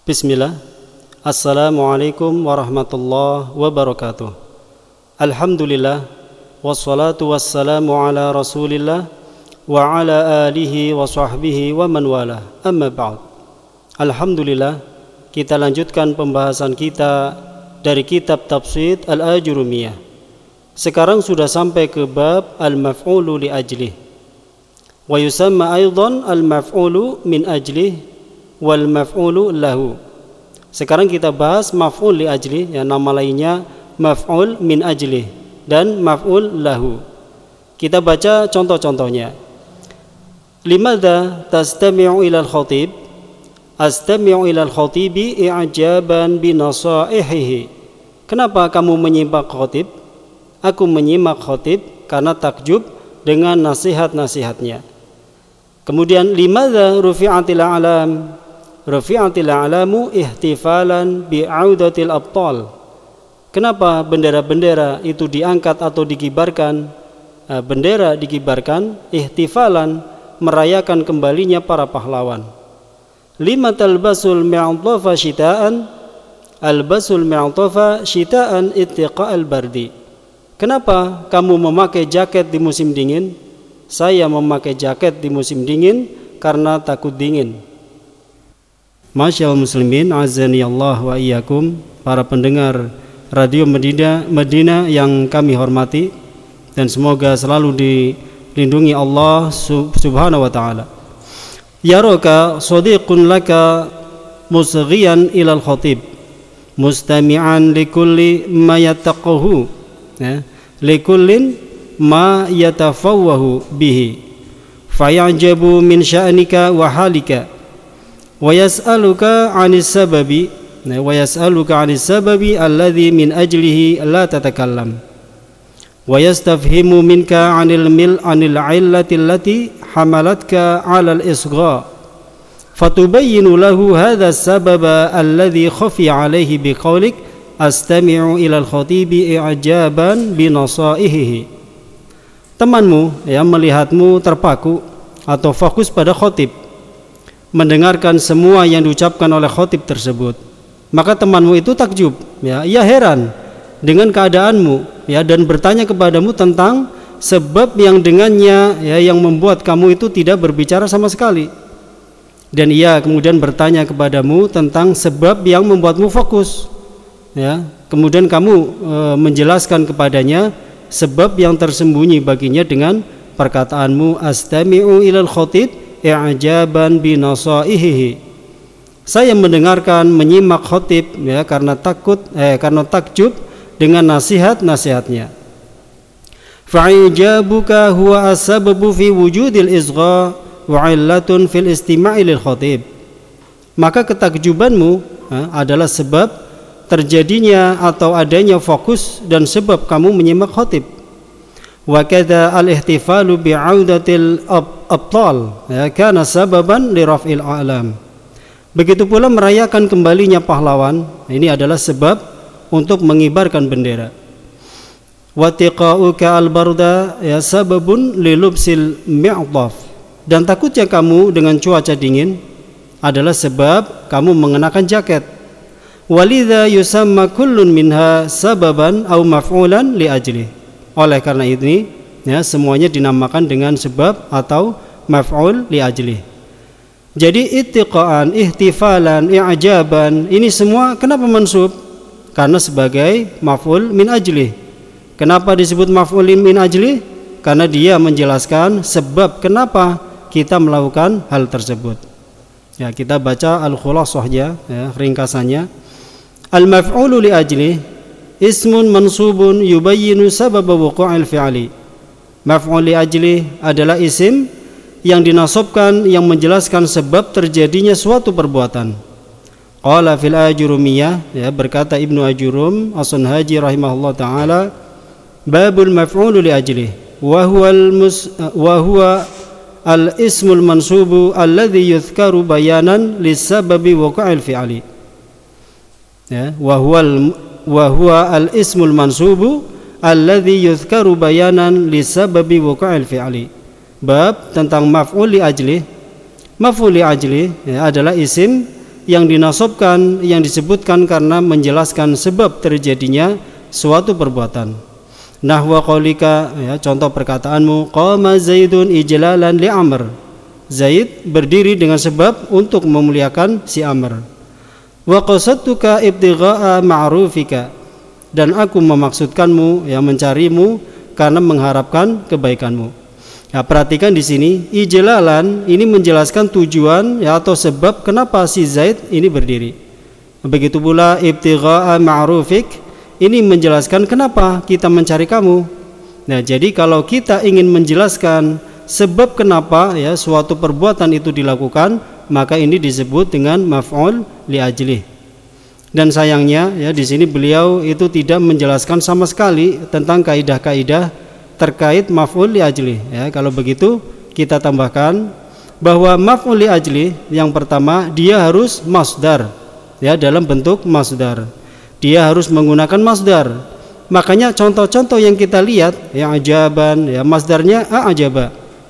Bismillah. Assalamualaikum warahmatullahi wabarakatuh. Alhamdulillah, wassalatu wassalamu ala rasulillah wa ala alihi wa sahbihi wa man wala. Amma ba'd. Alhamdulillah, kita lanjutkan pembahasan kita dari kitab Tafsir Al-Ajurumiyah. Sekarang sudah sampai ke bab al-maf'ulu li ajlih. Wa yusamma aidan al-maf'ulu min ajlih wal maf'ulu lahu. Sekarang kita bahas maf'ul li ajli, ya, nama lainnya maf'ul min ajli dan maf'ul lahu. Kita baca contoh-contohnya. Limadha tastami'u ila al-khatib? Astami'u ila al-khatibi i'jaban bi nasaihihi. Kenapa kamu menyimak khatib? Aku menyimak khatib karena takjub dengan nasihat-nasihatnya. Kemudian limadha rufi'atil alam? Rufi'atil alamu ihtifalan bi'audatil abtal. Kenapa bendera-bendera itu diangkat atau dikibarkan? Bendera dikibarkan ihtifalan, merayakan kembalinya para pahlawan. Lima talbasul mi'tafa syita'an? Albasul mi'tafa syita'an ittiqa'al bardi. Kenapa kamu memakai jaket di musim dingin? Saya memakai jaket di musim dingin karena takut dingin. Masyaallah muslimin, azani Allah wa iyyakum, para pendengar Radio Medina yang kami hormati, dan semoga selalu dilindungi Allah subhanahu wa ta'ala. Yaraka sadiqun laka musghiyan ilal khatib mustami'an likulli ma yattaqahu, likullin ma yatafawwahu bihi fayajabu min sya'nika wa halika wa yas'aluka 'anis sababi alladhi min ajlihi la tatakallam wa yastafhimu minka 'anil 'illati allati hamalatka 'ala al-isgha fatubayyinu lahu hadha as-sababa alladhi khafiya 'alayhi biqaulik astami'u ila al-khatibi i'jaban bi nasaihihi. Temanmu yang melihatmu terpaku atau fokus pada khatib, mendengarkan semua yang diucapkan oleh khatib tersebut, maka temanmu itu takjub, ia heran dengan keadaanmu, dan bertanya kepadamu tentang sebab yang dengannya, yang membuat kamu itu tidak berbicara sama sekali. Dan ia kemudian bertanya kepadamu tentang sebab yang membuatmu fokus, kemudian kamu menjelaskan kepadanya sebab yang tersembunyi baginya dengan perkataanmu astami'u ilal khatib i'jaban bi nasaihihi. Saya mendengarkan, menyimak khatib, karena takjub dengan nasihat-nasihatnya. Fa'ijabuka huwa as-sababu fi wujudil isgha wa 'illatun fil istima'i lil khatib. Maka ketakjubanmu adalah sebab terjadinya atau adanya fokus dan sebab kamu menyimak khatib. Wa kadza al-ihtifalu bi'audatil abtal kana sababan li raf'il a'lam. Begitu pula merayakan kembalinya pahlawan, ini adalah sebab untuk mengibarkan bendera. Wa tiqa'uka al-barda sababun li lubsil mi'taf. Dan takutnya kamu dengan cuaca dingin adalah sebab kamu mengenakan jaket. Walidha yusamma kullun minha sababan aw maf'ulan li ajli. Oleh karena ini, semuanya dinamakan dengan sebab atau maf'ul li ajli. Jadi ittiqaan, ihtifalan, i'jaban, ini semua kenapa mansub? Karena sebagai maf'ul min ajli. Kenapa disebut maf'ul min ajli? Karena dia menjelaskan sebab kenapa kita melakukan hal tersebut. Kita baca al-khulasahnya, ringkasannya. Al-maf'ulu li ajli ismun mansubun yubayyinu sababa wuqu'il fi'li. Maf'ul li ajli adalah isim yang dinasabkan yang menjelaskan sebab terjadinya suatu perbuatan. Qala fil Ajurumiyah, berkata Ibnu Ajurum As-Sunhaji rahimahullah taala, babul maf'ul li ajli wa huwa al-ismul mansubu alladhi yuzkaru bayanan lisababi wuqu'il fi'li. Wa huwa al-ismul mansubu alladhi yuzkaru bayanan lisababi wuqu'il fi'li. Bab tentang maf'ul li ajli. Maf'ul li ajli adalah isim yang dinasabkan, yang disebutkan karena menjelaskan sebab terjadinya suatu perbuatan. Nahwa qaulika, ya, contoh perkataanmu, qama Zaidun ijlalan li Amr. Zaid berdiri dengan sebab untuk memuliakan si Amr. Wa qasadtuka ibtigha'a ma'rufika, dan aku memaksudkanmu, ya, mencarimu karena mengharapkan kebaikanmu. Ya, perhatikan di sini ijlalan ini menjelaskan tujuan, ya, atau sebab kenapa si Zaid ini berdiri. Begitu pula ibtigha'a ma'rufik ini menjelaskan kenapa kita mencari kamu. Nah, jadi kalau kita ingin menjelaskan sebab kenapa, ya, suatu perbuatan itu dilakukan, maka ini disebut dengan maf'ul li ajlih. Dan sayangnya, ya, di sini beliau itu tidak menjelaskan sama sekali tentang kaidah-kaidah terkait maf'ul li ajlih. Ya, kalau begitu kita tambahkan bahwa maf'ul li ajlih yang pertama dia harus masdar, ya, dalam bentuk masdar. Dia harus menggunakan masdar. Makanya contoh-contoh yang kita lihat, ya, ajaban, ya, masdarnya a'jaba.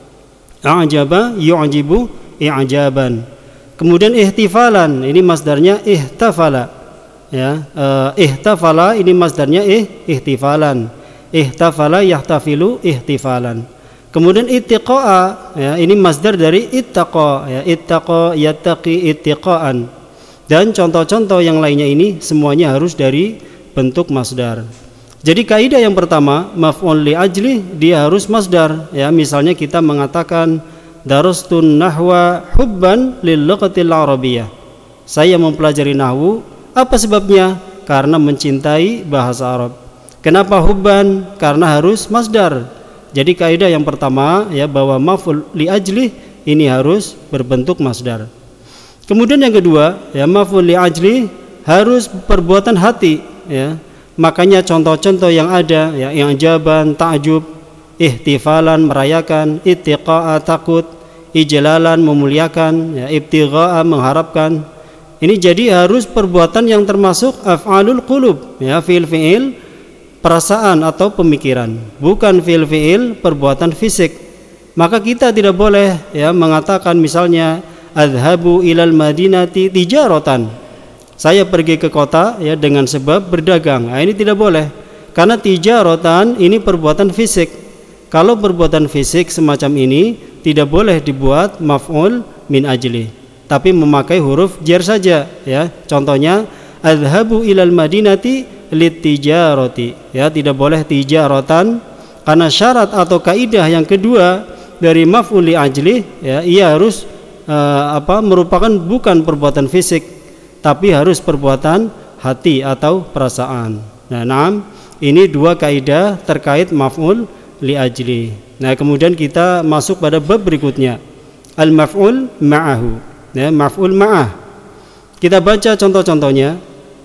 A'jaba yu'jibu i'jaban. Kemudian ihtifalan, ini masdarnya ihtafala. Ya, ihtafala ini masdarnya ihtifalan. Ihtafala yahtafilu ihtifalan. Kemudian ittiqa'a, ya, ini masdar dari ittaqa, ya, ittaqa yattaqi ittiqaan. Dan contoh-contoh yang lainnya ini semuanya harus dari bentuk masdar. Jadi kaidah yang pertama, maf'ul li ajli, dia harus masdar. Ya, misalnya kita mengatakan darastun nahwa hubban lil lughatil arabiyyah. Saya mempelajari nahwu, apa sebabnya? Karena mencintai bahasa Arab. Kenapa hubban? Karena harus masdar. Jadi kaidah yang pertama, ya, bahwa maf'ul li ajli ini harus berbentuk masdar. Kemudian yang kedua, ya, maf'ul li ajli harus perbuatan hati, ya. Makanya contoh-contoh yang ada, ya, i'jaban ta'jub, ihtifalan merayakan, ittiqa'a takut, ijlalan memuliakan, ya, ibtigha'a mengharapkan. Ini jadi harus perbuatan yang termasuk af'alul qulub, ya, fi'il perasaan atau pemikiran, bukan fi'il perbuatan fisik. Maka kita tidak boleh, ya, mengatakan misalnya adhabu ilal madinati tijaratan, saya pergi ke kota, ya, dengan sebab berdagang. Nah, ini tidak boleh, karena tijaratan ini perbuatan fisik. Kalau perbuatan fisik semacam ini tidak boleh dibuat maf'ul min ajli, tapi memakai huruf jar saja, ya. Contohnya adhabu ilal madinati litijarati, ya, tidak boleh tijaratan, karena syarat atau kaidah yang kedua dari maf'ul li ajli, ya, ia harus merupakan bukan perbuatan fisik, tapi harus perbuatan hati atau perasaan. Nah, ini dua kaidah terkait maf'ul li ajli. Nah, kemudian kita masuk pada bab berikutnya, al maf'ul ma'ahu, ya, maf'ul ma'ah. Kita baca contoh-contohnya.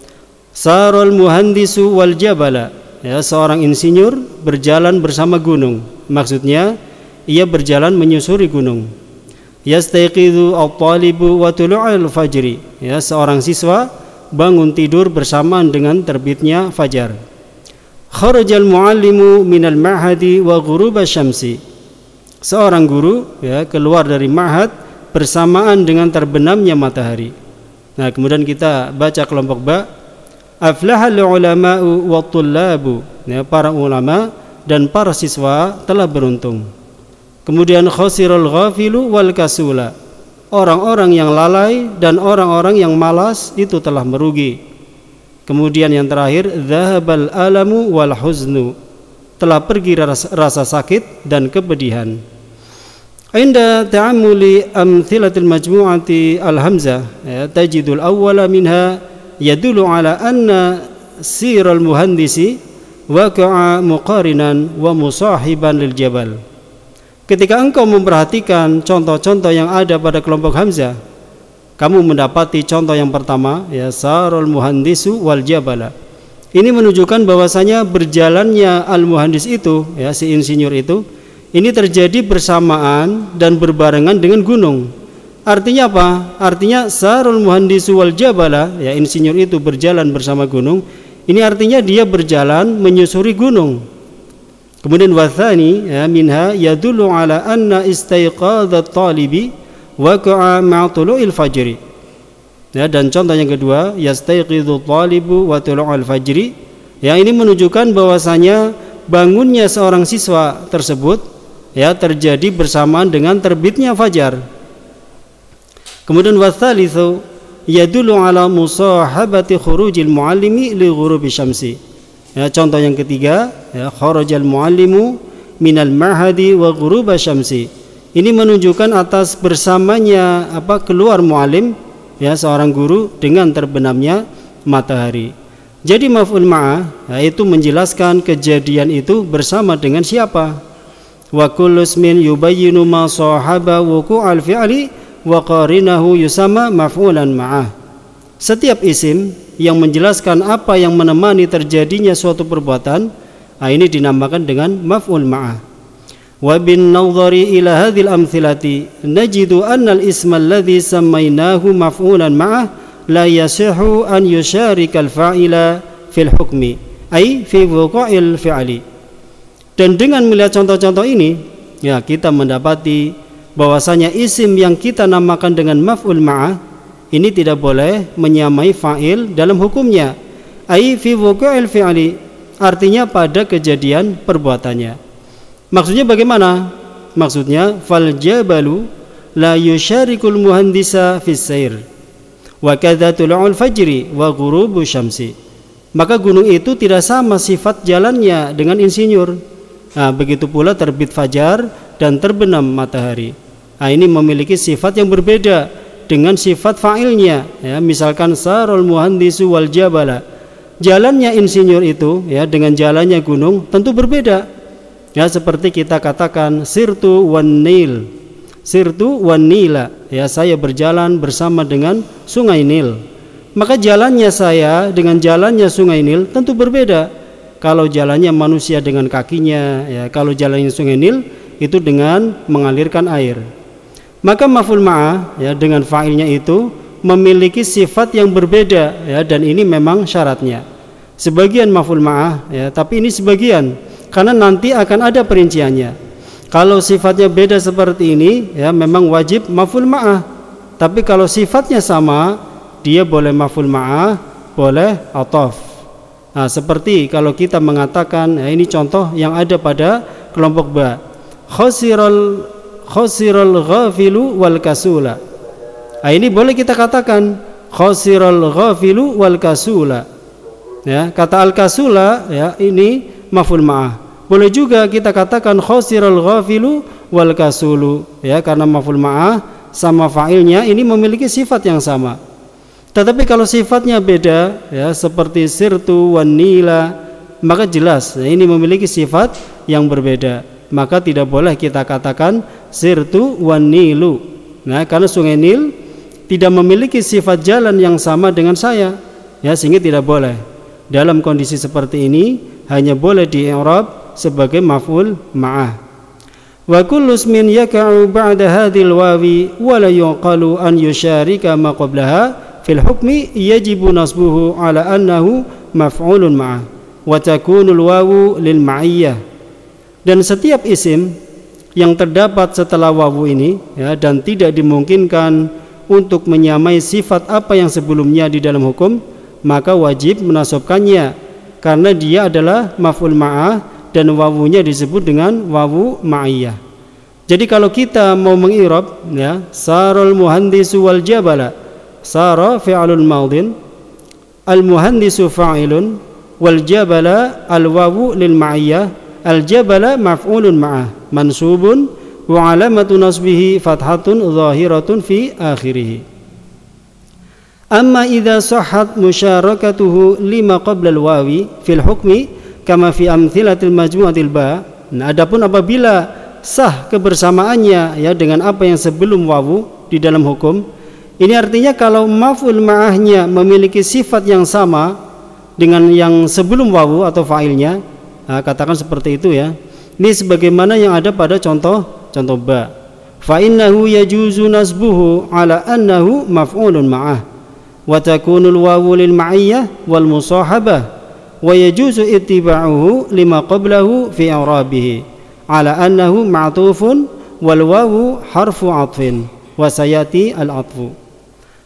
Sarul muhandisu wal jabala, ya, seorang insinyur berjalan bersama gunung. Maksudnya ia berjalan menyusuri gunung. Yastayqidhu at-talibu wa tulu'il fajri, ya, seorang siswa bangun tidur bersamaan dengan terbitnya fajar. Kharajal muallimu minal ma'hadi wa ghurubasy syamsi, seorang guru, ya, keluar dari ma'had bersamaan dengan terbenamnya matahari. Nah, kemudian kita baca kelompok ba, aflahal ulama'u wa tullabu, ya, para ulama dan para siswa telah beruntung. Kemudian khasirul ghafilu wal kasula, orang-orang yang lalai dan orang-orang yang malas itu telah merugi. Kemudian yang terakhir, dhahabal alamu wal huznu, telah pergi rasa sakit dan kepedihan. Inda ta'ammuli amthilatil majmu'ati al-hamzah, ya, tajidul awwala minha yadullu ala anna siral muhandisi waqa'a muqarinan wa musahiban lil jabal. Ketika engkau memperhatikan contoh-contoh yang ada pada kelompok hamzah, kamu mendapati contoh yang pertama, ya, sarul muhandisu wal jabala. Ini menunjukkan bahwasanya berjalannya al muhandis itu, ya, si insinyur itu, ini terjadi bersamaan dan berbarengan dengan gunung. Artinya apa? Artinya sarul muhandisu wal jabala, ya, insinyur itu berjalan bersama gunung. Ini artinya dia berjalan menyusuri gunung. Kemudian wathani, ya, minha yadullu ala anna istayqadhat talibi waqa'a ma'a tulu'il fajri. Ya, dan contoh yang kedua, yastayqidhu thalibu wa tulu'al fajri. Ya, ini menunjukkan bahwasanya bangunnya seorang siswa tersebut ya terjadi bersamaan dengan terbitnya fajar. Kemudian watsalitsu yadullu ala musahabati khurujil muallimi li ghurubi syamsi. Ya, contoh yang ketiga, ya, kharajal muallimu minal mahadi wa ghuruba syamsi. Ini menunjukkan atas bersamanya keluar muallim, ya, seorang guru dengan terbenamnya matahari. Jadi maf'ul ma'ah yaitu menjelaskan kejadian itu bersama dengan siapa. Wa kullu ismin yubayyinu ma sahaba wuqu'al fi'li wa qarinahu yusama maf'ulan ma'ah. Setiap isim yang menjelaskan apa yang menemani terjadinya suatu perbuatan, ini dinamakan dengan maf'ul ma'ah. Wa bin nadhari ila hadhil amthilati najidu anna al-isma alladhi sammaynahu maf'ulan ma'ah la yasihu an yusharika al-fa'ila fil hukmi ay fi wuqu'il fi'li. Dan dengan melihat contoh-contoh ini, ya, kita mendapati bahwasanya isim yang kita namakan dengan maf'ul ma'ah ini tidak boleh menyamai fa'il dalam hukumnya, ay fi wuqu'il fi'li, artinya pada kejadian perbuatannya. Maksudnya bagaimana? Maksudnya fal jabalu la yusyarikul muhandisa fis sair wa kadza tulu'ul fajri wa ghurubu syamsi. Maka gunung itu tidak sama sifat jalannya dengan insinyur. Nah, begitu pula terbit fajar dan terbenam matahari. Nah, ini memiliki sifat yang berbeda dengan sifat fa'ilnya, ya. Misalkan sarul muhandisu wal jabala. Jalannya insinyur itu, ya, dengan jalannya gunung tentu berbeda. Ya, seperti kita katakan sirtu wan nila, ya, saya berjalan bersama dengan sungai Nil. Maka jalannya saya dengan jalannya sungai Nil tentu berbeda. Kalau jalannya manusia dengan kakinya, ya, kalau jalannya sungai Nil itu dengan mengalirkan air. Maka maf'ul ma'ah, ya, dengan fa'ilnya itu memiliki sifat yang berbeda, ya, dan ini memang syaratnya. Sebagian maf'ul ma'ah, ya, tapi ini sebagian. Karena nanti akan ada perinciannya. Kalau sifatnya beda seperti ini, ya, memang wajib maf'ul ma'ah. Tapi kalau sifatnya sama, dia boleh maf'ul ma'ah, boleh ataf. Nah, seperti kalau kita mengatakan, ya, ini contoh yang ada pada kelompok ba. Khasiral ghafilu wal kasula. Nah, ini boleh kita katakan khasiral ghafilu wal kasula. Ya, kata al kasula, ya, ini maf'ul ma'ah. Boleh juga kita katakan khasiral ghafilu wal kasulu, ya, karena maf'ul ma'ah sama fa'ilnya ini memiliki sifat yang sama. Tetapi kalau sifatnya beda, ya, seperti sirtu wan nila, maka jelas, ya, ini memiliki sifat yang berbeda. Maka tidak boleh kita katakan sirtu wan nilu. Nah, karena sungai Nil tidak memiliki sifat jalan yang sama dengan saya, ya, sehingga tidak boleh. Dalam kondisi seperti ini hanya boleh di-i'rab sebagai maf'ul ma'ah. Wa kullu ismin yaka'u ba'da hadhil wawi wa la yuqalu an yusharika ma qablaha fil hukmi yajibu nasbuhu ala annahu maf'ulun ma'ah wa takunu al-wawu lil ma'iyyah. Dan setiap isim yang terdapat setelah wawu ini, ya, dan tidak dimungkinkan untuk menyamai sifat apa yang sebelumnya di dalam hukum, maka wajib menasabkannya karena dia adalah maf'ul ma'ah dan wawunya disebut dengan wawu ma'iyah. Jadi kalau kita mau mengirab, ya, sarul muhandisu wal jabala, sara fi'lun madin, al muhandisu fa'ilun, wal jabala al wawu lil ma'iyah, al jabala maf'ulun ma'ah mansubun wa alamatu nasbihi fathatun zahiratun fi akhirih. Amma idza sahhat musyarakatuhu lima qabla al wawi fil hukmi kama fi amthilatil majmu'atil ba. Nah, adapun apabila sah kebersamaannya, ya, dengan apa yang sebelum wawu di dalam hukum, ini artinya kalau maf'ul ma'ahnya memiliki sifat yang sama dengan yang sebelum wawu atau fa'ilnya, nah, katakan seperti itu, ya. Ini sebagaimana yang ada pada contoh ba. Fa innahu yajuzu nasbuhu ala annahu maf'ulun ma'ah wa takunul wawu lil ma'iyyah wal musahabah wa yajuzu ittiba'uhu lima qablahu fi i'rabihi ala annahu ma'tufun wal wawu harfu 'atfin wa sayati al 'atfu.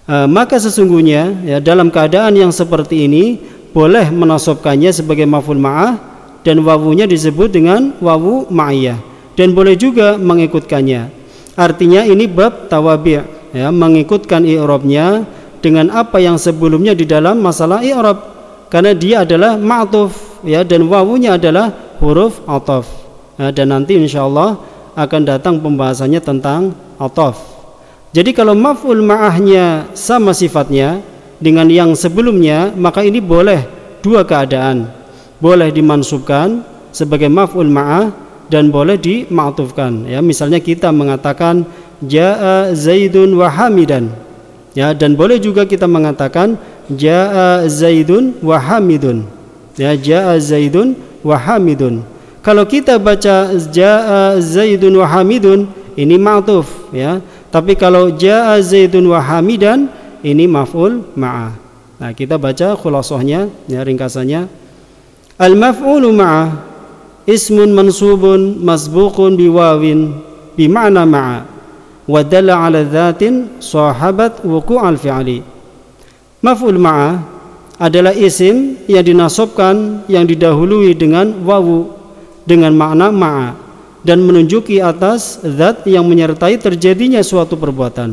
Maka sesungguhnya ya, dalam keadaan yang seperti ini boleh menasabkannya sebagai maf'ul ma'ah dan wawunya disebut dengan wawu ma'iyah, dan boleh juga mengikutkannya. Artinya ini bab tawabi', ya, mengikutkan i'rabnya dengan apa yang sebelumnya di dalam masalah i'rab, karena dia adalah ma'tuf, ya, dan wawunya adalah huruf ataf. Dan nanti insyaallah akan datang pembahasannya tentang ataf. Jadi kalau maf'ul ma'ahnya sama sifatnya dengan yang sebelumnya, maka ini boleh dua keadaan. Boleh dimansubkan sebagai maf'ul ma'ah dan boleh dima'tufkan. Ya, misalnya kita mengatakan jaa Zaidun wa Hamidan. Ya, dan boleh juga kita mengatakan jaa Zaidun wa Hamidun. Ya, jaa Zaidun wa Hamidun. Kalau kita baca jaa Zaidun wa Hamidun, ini ma'tuf, ya. Tapi kalau jaa Zaidun wa Hamidan, ini maf'ul ma'ah. Nah, kita baca khulasahnya, ya, ringkasannya. Al-maf'ulu ma'ah ismun mansubun masbuqun biwawin bima'na ma'a wa dalla 'ala dhatin sahabat wuqu'al fi'li. Maf'ul ma'ah adalah isim yang dinasabkan yang didahului dengan wawu dengan makna ma'a dan menunjuki atas zat yang menyertai terjadinya suatu perbuatan.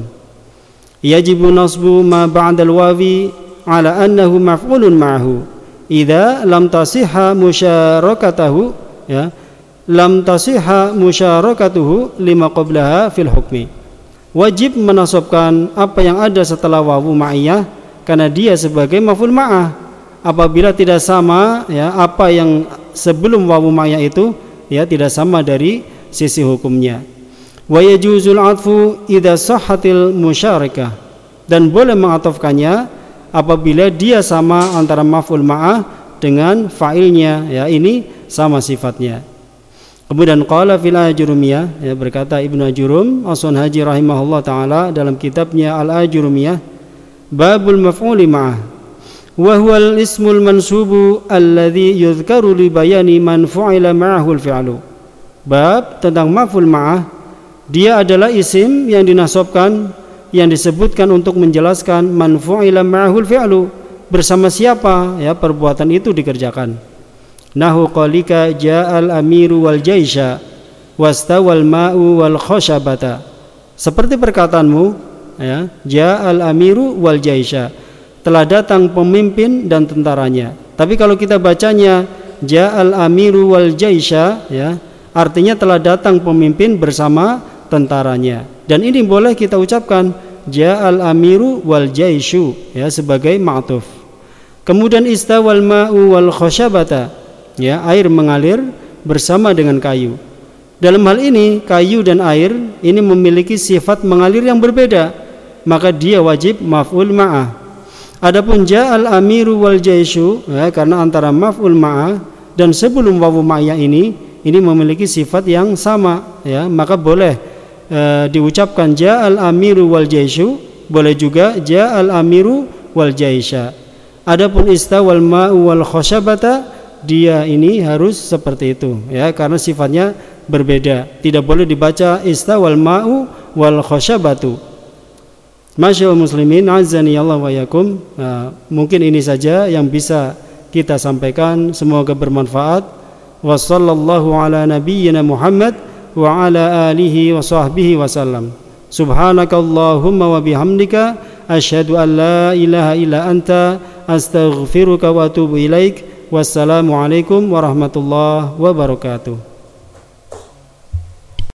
Yajibu nasbu ma ba'dal wawi ala annahu maf'ulun ma'ahu idza lam tasihha musyarakatahu, ya, lam tasihha musyarakatuhu lima qablaha fil hukmi. Wajib menasabkan apa yang ada setelah wawu ma'iyah karena dia sebagai maf'ul ma'ah. Apabila tidak sama, ya, apa yang sebelum wawu ma'iyah itu, ya, tidak sama dari sisi hukumnya. Wa yajuzul 'atfu idza sahhatil musyarakah, dan boleh mengatofkannya apabila dia sama antara maf'ul ma'ah dengan fa'ilnya, ya, ini sama sifatnya. Kemudian qala fil ajrumiyah, ya, berkata Ibnu Ajurum As-Sunhaji rahimahullah taala dalam kitabnya Al-Ajrumiyah, babul maf'uli ma'ah wa huwal ismul mansubu alladhi yudhkaru li bayani man fu'ila ma'ahu al-fi'lu. Bab tentang maf'ul ma'ah, dia adalah isim yang dinasabkan yang disebutkan untuk menjelaskan man fu'ila ma'ahu al-fi'lu, bersama siapa, ya, perbuatan itu dikerjakan. Nahu qalika ja'al amiru wal jaisha wastawal ma'u wal khashabata. Seperti perkataanmu, ya, ja'al amiru wal jaisha, telah datang pemimpin dan tentaranya. Tapi kalau kita bacanya ja'al amiru wal jaisha, ya, artinya telah datang pemimpin bersama tentaranya. Dan ini boleh kita ucapkan ja'al amiru wal jaishu, ya, sebagai ma'tuf. Kemudian istawal ma'u wal khashabata, ya, air mengalir bersama dengan kayu. Dalam hal ini kayu dan air ini memiliki sifat mengalir yang berbeda, maka dia wajib maf'ul ma'ah. Adapun ja'al amiru wal jaishu, ya, karena antara maf'ul ma'ah dan sebelum wawu ma'iyah ini memiliki sifat yang sama, ya, maka boleh diucapkan ja'al amiru wal jaishu, boleh juga ja'al amiru wal jaisha. Adapun istawal ma'u wal khashabata, dia ini harus seperti itu, ya, karena sifatnya berbeda. Tidak boleh dibaca istawal ma'u wal khashabatu. Masyaallah muslimin, azani Allah wa yakum. Mungkin ini saja yang bisa kita sampaikan, semoga bermanfaat. Wa sallallahu ala nabiyyina Muhammad wa ala alihi wa sahbihi wasallam. Subhanakallahumma wa bihamdika asyhadu an la ilaha illa anta astaghfiruka wa atubu ilaik. Wassalamualaikum warahmatullahi wabarakatuh.